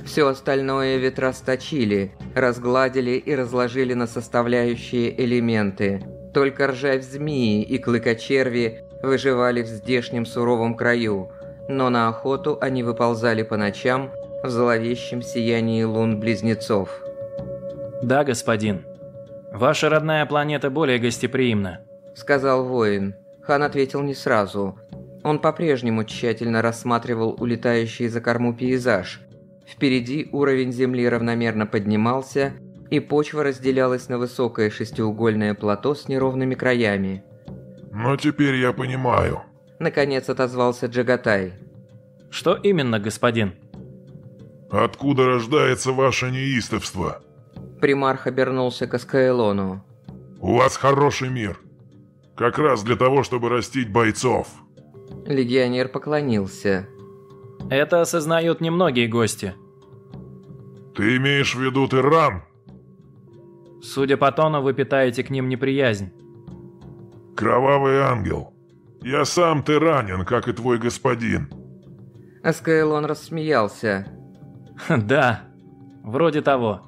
Все остальное ветра сточили, разгладили и разложили на составляющие элементы. Только ржавь змеи и клыкочерви выживали в здешнем суровом краю, но на охоту они выползали по ночам в зловещем сиянии лун-близнецов. «Да, господин. Ваша родная планета более гостеприимна», — сказал воин. Хан ответил не сразу. Он по-прежнему тщательно рассматривал улетающий за корму пейзаж. Впереди уровень земли равномерно поднимался, и почва разделялась на высокое шестиугольное плато с неровными краями. «Но теперь я понимаю», — наконец отозвался Джагатай. «Что именно, господин?» «Откуда рождается ваше неистовство?» Примарх обернулся к Аскаэлону. «У вас хороший мир. Как раз для того, чтобы растить бойцов». Легионер поклонился. «Это осознают немногие гости». «Ты имеешь в виду Тиран?» «Судя по тону, вы питаете к ним неприязнь». «Кровавый ангел. Я сам тиранен, как и твой господин». Аскаэлон рассмеялся. «Да, вроде того».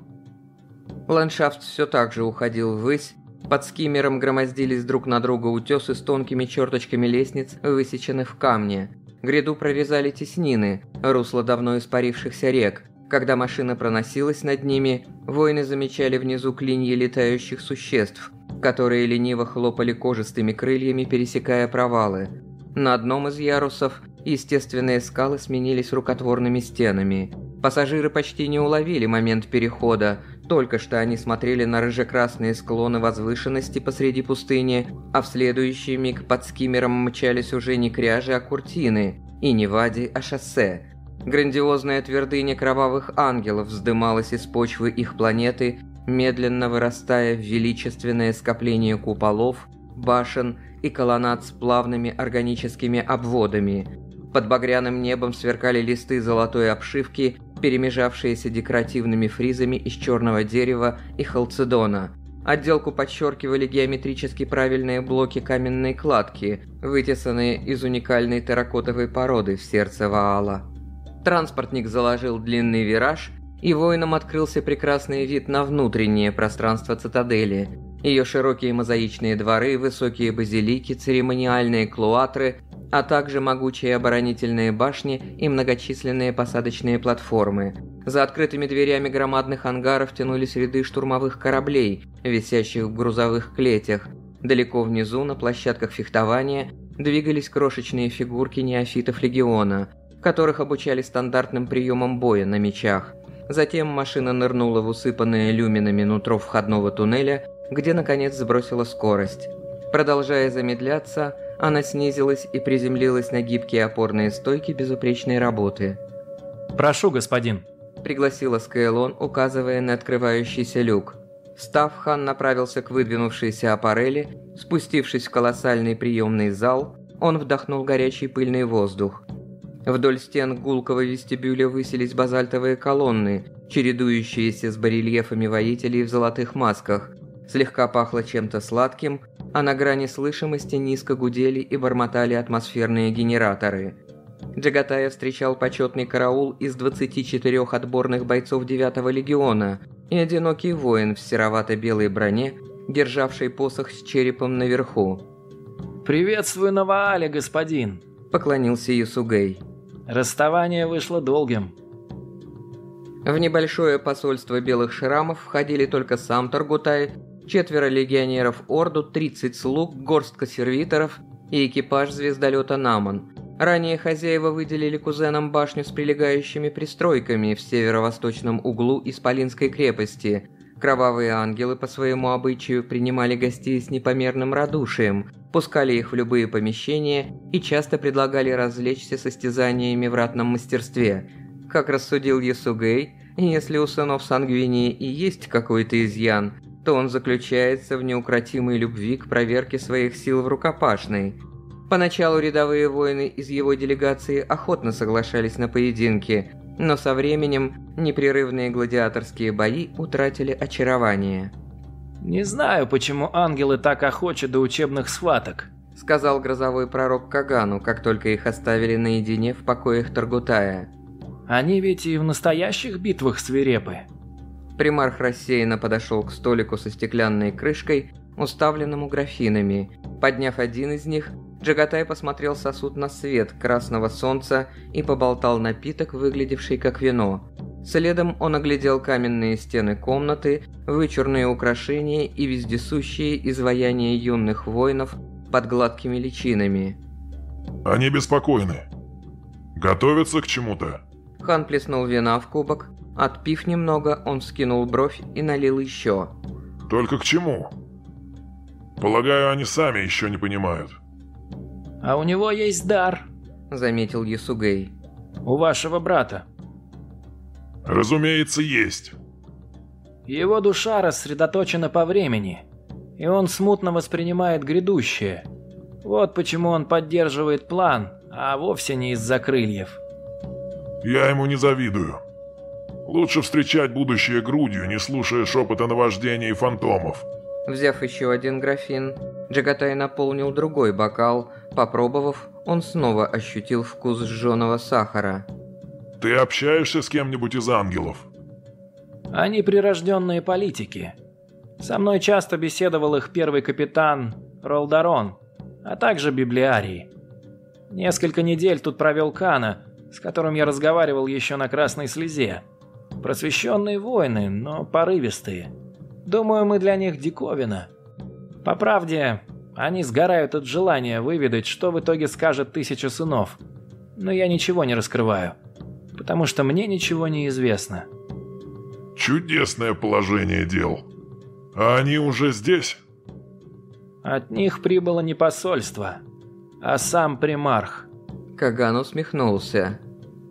Ландшафт все так же уходил ввысь, под скиммером громоздились друг на друга утесы с тонкими черточками лестниц, высеченных в камне. Гряду прорезали теснины, русло давно испарившихся рек. Когда машина проносилась над ними, воины замечали внизу клинья летающих существ, которые лениво хлопали кожистыми крыльями, пересекая провалы. На одном из ярусов естественные скалы сменились рукотворными стенами. Пассажиры почти не уловили момент перехода, только что они смотрели на рыжекрасные склоны возвышенности посреди пустыни, а в следующий миг под скиммером мчались уже не кряжи, а куртины, и не вади, а шоссе. Грандиозная твердыня кровавых ангелов вздымалась из почвы их планеты, медленно вырастая в величественное скопление куполов, башен и колоннад с плавными органическими обводами. Под багряным небом сверкали листы золотой обшивки, перемежавшиеся декоративными фризами из черного дерева и халцедона. Отделку подчеркивали геометрически правильные блоки каменной кладки, вытесанные из уникальной терракотовой породы в сердце Ваала. Транспортник заложил длинный вираж, и воинам открылся прекрасный вид на внутреннее пространство цитадели. Ее широкие мозаичные дворы, высокие базилики, церемониальные клуатры, а также могучие оборонительные башни и многочисленные посадочные платформы. За открытыми дверями громадных ангаров тянулись ряды штурмовых кораблей, висящих в грузовых клетях. Далеко внизу, на площадках фехтования, двигались крошечные фигурки неофитов легиона, которых обучали стандартным приемам боя на мечах. Затем машина нырнула в усыпанное люминами нутро входного туннеля, где наконец сбросила скорость. Продолжая замедляться, она снизилась и приземлилась на гибкие опорные стойки безупречной работы. «Прошу, господин», — пригласил Аскаэлон, указывая на открывающийся люк. Встав, хан направился к выдвинувшейся аппарели. Спустившись в колоссальный приемный зал, он вдохнул горячий пыльный воздух. Вдоль стен гулкого вестибюля высились базальтовые колонны, чередующиеся с барельефами воителей в золотых масках. Слегка пахло чем-то сладким, а на грани слышимости низко гудели и бормотали атмосферные генераторы. Джагатая встречал почетный караул из двадцати четырёх отборных бойцов девятого легиона и одинокий воин в серовато-белой броне, державший посох с черепом наверху. «Приветствую на Ваале, господин», — поклонился Ясугей. «Расставание вышло долгим». В небольшое посольство белых шрамов входили только сам Таргутай, четверо легионеров Орду, тридцать слуг, горстка сервиторов и экипаж звездолета Наман. Ранее хозяева выделили кузенам башню с прилегающими пристройками в северо-восточном углу Исполинской крепости. Кровавые ангелы по своему обычаю принимали гостей с непомерным радушием, пускали их в любые помещения и часто предлагали развлечься состязаниями в ратном мастерстве. Как рассудил Ясугей, если у сынов Сангвинии и есть какой-то изъян, то он заключается в неукротимой любви к проверке своих сил в рукопашной. Поначалу рядовые воины из его делегации охотно соглашались на поединки, но со временем непрерывные гладиаторские бои утратили очарование. «Не знаю, почему ангелы так охочи до учебных схваток», — сказал грозовой пророк Кагану, как только их оставили наедине в покоях Таргутая. Они ведь и в настоящих битвах свирепы. Примарх рассеянно подошел к столику со стеклянной крышкой, уставленному графинами. Подняв один из них, Джагатай посмотрел в сосуд на свет красного солнца и поболтал напиток, выглядевший как вино. Следом он оглядел каменные стены комнаты, вычурные украшения и вездесущие изваяния юных воинов под гладкими личинами. Они беспокойны. Готовятся к чему-то. Хан плеснул вина в кубок. Отпив немного, он вскинул бровь и налил еще. Только к чему? Полагаю, они сами еще не понимают. А у него есть дар, заметил Ясугей. У вашего брата. Разумеется, есть. Его душа рассредоточена по времени, и он смутно воспринимает грядущее. Вот почему он поддерживает план, а вовсе не из-за крыльев. Я ему не завидую. Лучше встречать будущее грудью, не слушая шепота наваждений и фантомов. Взяв еще один графин, Джагатай наполнил другой бокал. Попробовав, он снова ощутил вкус сжженного сахара. Ты общаешься с кем-нибудь из ангелов? Они прирожденные политики. Со мной часто беседовал их первый капитан Ролдарон, а также библиарий. Несколько недель тут провел Кана, с которым я разговаривал еще на Красной Слезе. Просвещенные воины, но порывистые. Думаю, мы для них диковина. По правде, они сгорают от желания выведать, что в итоге скажет Тысяча Сынов. Но я ничего не раскрываю, потому что мне ничего не известно. Чудесное положение дел. А они уже здесь? От них прибыло не посольство, а сам примарх. Каган усмехнулся.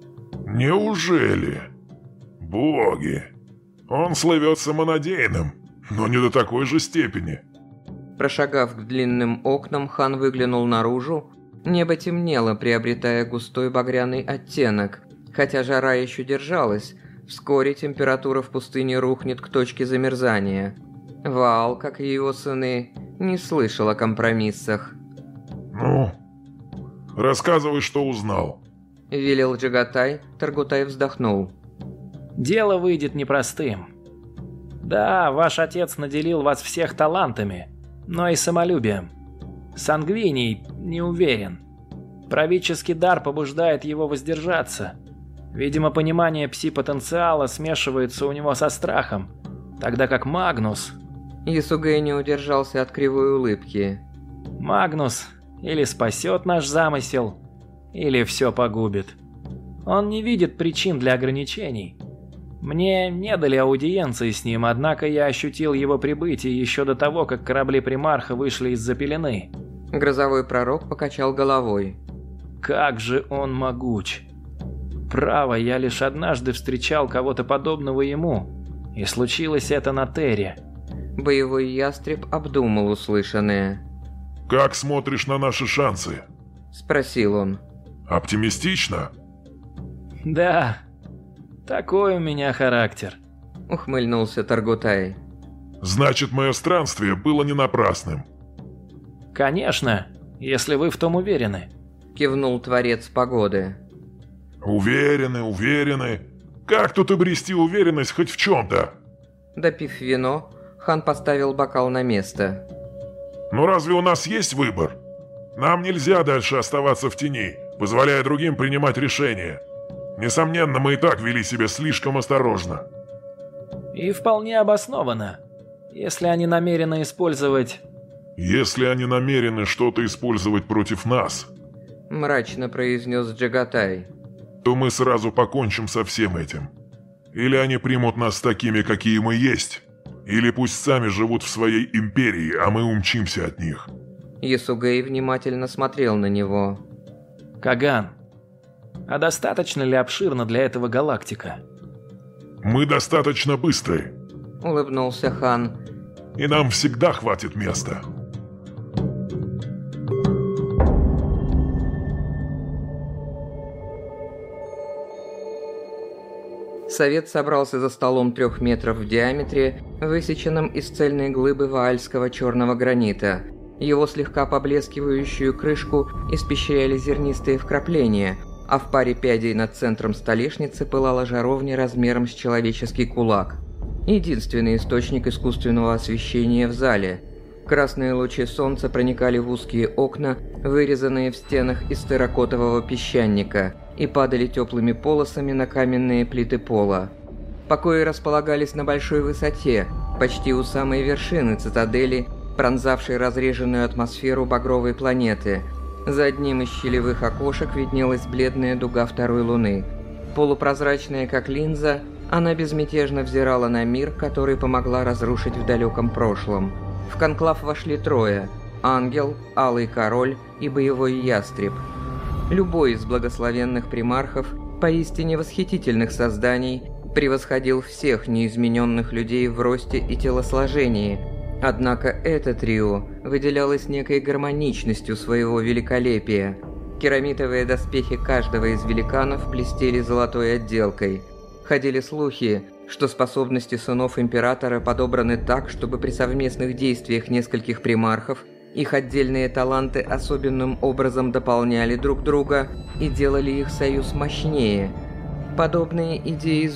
Неужели? Боги. Он слывет самонадеянным, но не до такой же степени. Прошагав к длинным окнам, хан выглянул наружу. Небо темнело, приобретая густой багряный оттенок. Хотя жара еще держалась, вскоре температура в пустыне рухнет к точке замерзания. Ваал, как и его сыны, не слышал о компромиссах. Ну, рассказывай, что узнал. Велел Джагатай, Таргутай вздохнул. Дело выйдет непростым. Да, ваш отец наделил вас всех талантами, но и самолюбием. Сангвиний не уверен. Правительский дар побуждает его воздержаться. Видимо, понимание пси-потенциала смешивается у него со страхом, тогда как Магнус... Ясугей не удержался от кривой улыбки. Магнус или спасет наш замысел, или все погубит. Он не видит причин для ограничений. Мне не дали аудиенции с ним, однако я ощутил его прибытие еще до того, как корабли примарха вышли из-за пелены. Грозовой пророк покачал головой. Как же он могуч. Право, я лишь однажды встречал кого-то подобного ему, и случилось это на Терре. Боевой ястреб обдумал услышанное. «Как смотришь на наши шансы?» – спросил он. «Оптимистично?» «Да, такой у меня характер», – ухмыльнулся Таргутай. «Значит, мое странствие было не напрасным». «Конечно, если вы в том уверены», – кивнул Творец Погоды. «Уверены, уверены. Как тут обрести уверенность хоть в чем-то?» Допив вино, хан поставил бокал на место. «Ну разве у нас есть выбор? Нам нельзя дальше оставаться в тени, позволяя другим принимать решения. Несомненно, мы и так вели себя слишком осторожно». «И вполне обоснованно, если они намерены использовать...» «Если они намерены что-то использовать против нас», – мрачно произнес Джагатай, – то мы сразу покончим со всем этим. Или они примут нас такими, какие мы есть, или пусть сами живут в своей империи, а мы умчимся от них». Ясугей внимательно смотрел на него. «Каган, а достаточно ли обширна для этого галактика?» «Мы достаточно быстры», – улыбнулся хан. «И нам всегда хватит места». Совет собрался за столом трех метров в диаметре, высеченным из цельной глыбы ваальского черного гранита. Его слегка поблескивающую крышку испещряли зернистые вкрапления, а в паре пядей над центром столешницы пылала жаровня размером с человеческий кулак. Единственный источник искусственного освещения в зале. Красные лучи солнца проникали в узкие окна, вырезанные в стенах из терракотового песчаника, и падали теплыми полосами на каменные плиты пола. Покои располагались на большой высоте, почти у самой вершины цитадели, пронзавшей разреженную атмосферу багровой планеты. За одним из щелевых окошек виднелась бледная дуга второй луны. Полупрозрачная, как линза, она безмятежно взирала на мир, который помогла разрушить в далеком прошлом. В конклав вошли трое – ангел, алый король и боевой ястреб. Любой из благословенных примархов, поистине восхитительных созданий, превосходил всех неизмененных людей в росте и телосложении. Однако это трио выделялось некой гармоничностью своего великолепия. Керамитовые доспехи каждого из великанов блестели золотой отделкой. Ходили слухи, что способности сынов Императора подобраны так, чтобы при совместных действиях нескольких примархов их отдельные таланты особенным образом дополняли друг друга и делали их союз мощнее. Подобные идеи